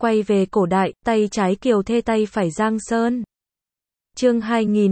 Quay về cổ đại, tay trái Kiều Thê tay phải Giang Sơn. Chương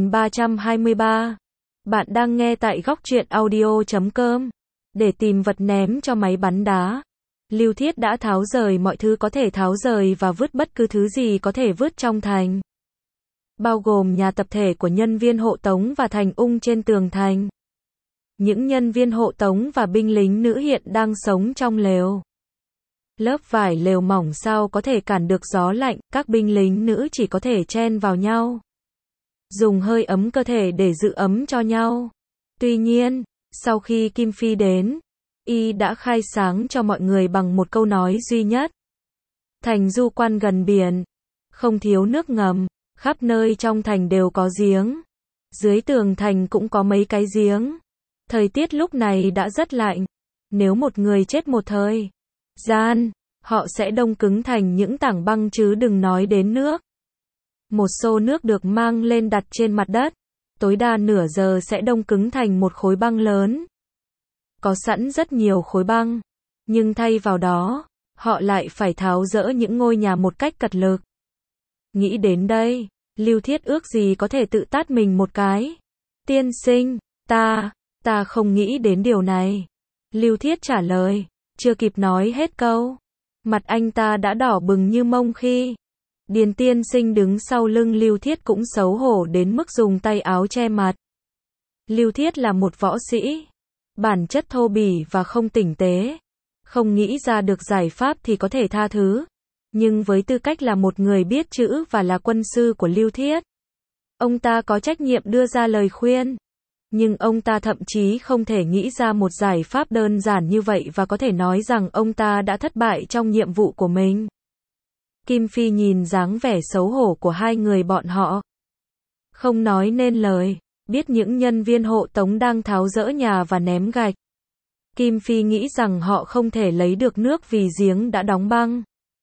2323. Bạn đang nghe tại góc truyện audio.com. Để tìm vật ném cho máy bắn đá, Lưu Thiết đã tháo rời mọi thứ có thể tháo rời và vứt bất cứ thứ gì có thể vứt trong thành, bao gồm nhà tập thể của nhân viên hộ tống và thành ung trên tường thành. Những nhân viên hộ tống và binh lính nữ hiện đang sống trong lều. Lớp vải lều mỏng sao có thể cản được gió lạnh, các binh lính nữ chỉ có thể chen vào nhau, dùng hơi ấm cơ thể để giữ ấm cho nhau. Tuy nhiên, sau khi Kim Phi đến, y đã khai sáng cho mọi người bằng một câu nói duy nhất. Thành Du Quan gần biển, không thiếu nước ngầm, khắp nơi trong thành đều có giếng. Dưới tường thành cũng có mấy cái giếng. Thời tiết lúc này đã rất lạnh. Nếu một người chết một thời gian, họ sẽ đông cứng thành những tảng băng chứ đừng nói đến nước. Một xô nước được mang lên đặt trên mặt đất, tối đa nửa giờ sẽ đông cứng thành một khối băng lớn. Có sẵn rất nhiều khối băng, nhưng thay vào đó, họ lại phải tháo dỡ những ngôi nhà một cách cật lực. Nghĩ đến đây, Lưu Thiết ước gì có thể tự tát mình một cái. Tiên sinh, ta không nghĩ đến điều này. Lưu Thiết trả lời, chưa kịp nói hết câu, mặt anh ta đã đỏ bừng như mông khi Điền tiên sinh đứng sau lưng Lưu Thiết cũng xấu hổ đến mức dùng tay áo che mặt. Lưu Thiết là một võ sĩ, bản chất thô bỉ và không tinh tế, không nghĩ ra được giải pháp thì có thể tha thứ. Nhưng với tư cách là một người biết chữ và là quân sư của Lưu Thiết, ông ta có trách nhiệm đưa ra lời khuyên. Nhưng ông ta thậm chí không thể nghĩ ra một giải pháp đơn giản như vậy và có thể nói rằng ông ta đã thất bại trong nhiệm vụ của mình. Kim Phi nhìn dáng vẻ xấu hổ của hai người bọn họ, không nói nên lời, biết những nhân viên hộ tống đang tháo dỡ nhà và ném gạch. Kim Phi nghĩ rằng họ không thể lấy được nước vì giếng đã đóng băng.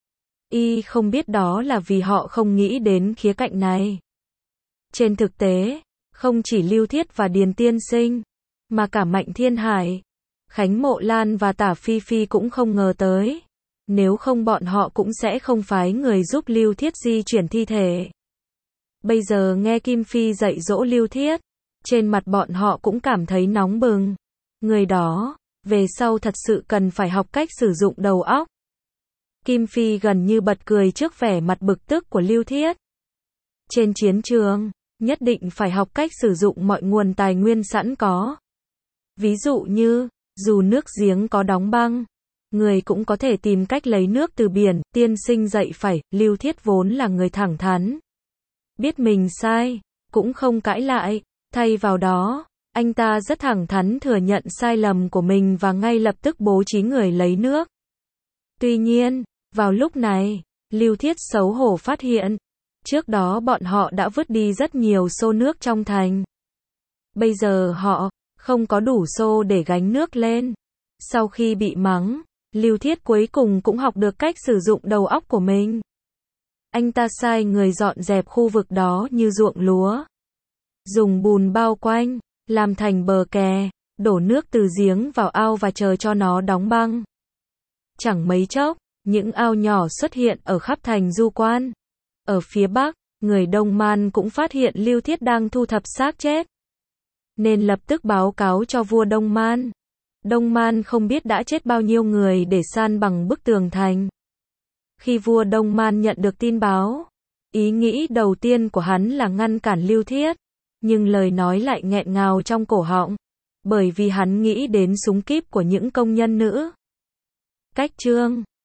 Y không biết đó là vì họ không nghĩ đến khía cạnh này. Trên thực tế, không chỉ Lưu Thiết và Điền tiên sinh, mà cả Mạnh Thiên Hải, Khánh Mộ Lan và Tả Phi Phi cũng không ngờ tới. Nếu không bọn họ cũng sẽ không phái người giúp Lưu Thiết di chuyển thi thể. Bây giờ nghe Kim Phi dạy dỗ Lưu Thiết, trên mặt bọn họ cũng cảm thấy nóng bừng. Người đó, về sau thật sự cần phải học cách sử dụng đầu óc. Kim Phi gần như bật cười trước vẻ mặt bực tức của Lưu Thiết. Trên chiến trường, nhất định phải học cách sử dụng mọi nguồn tài nguyên sẵn có. Ví dụ như, dù nước giếng có đóng băng, người cũng có thể tìm cách lấy nước từ biển. Tiên sinh dạy phải. Lưu Thiết vốn là người thẳng thắn, biết mình sai, cũng không cãi lại. Thay vào đó, anh ta rất thẳng thắn thừa nhận sai lầm của mình và ngay lập tức bố trí người lấy nước. Tuy nhiên, vào lúc này, Lưu Thiết xấu hổ phát hiện, trước đó bọn họ đã vứt đi rất nhiều xô nước trong thành. Bây giờ họ không có đủ xô để gánh nước lên. Sau khi bị mắng, Lưu Thiết cuối cùng cũng học được cách sử dụng đầu óc của mình. Anh ta sai người dọn dẹp khu vực đó như ruộng lúa, dùng bùn bao quanh, làm thành bờ kè, đổ nước từ giếng vào ao và chờ cho nó đóng băng. Chẳng mấy chốc, những ao nhỏ xuất hiện ở khắp thành Du Quan. Ở phía bắc, người Đông Man cũng phát hiện Lưu Thiết đang thu thập xác chết, nên lập tức báo cáo cho vua Đông Man. Đông Man không biết đã chết bao nhiêu người để san bằng bức tường thành. Khi vua Đông Man nhận được tin báo, ý nghĩ đầu tiên của hắn là ngăn cản Lưu Thiết, nhưng lời nói lại nghẹn ngào trong cổ họng, bởi vì hắn nghĩ đến súng kíp của những công nhân nữ. Cách chương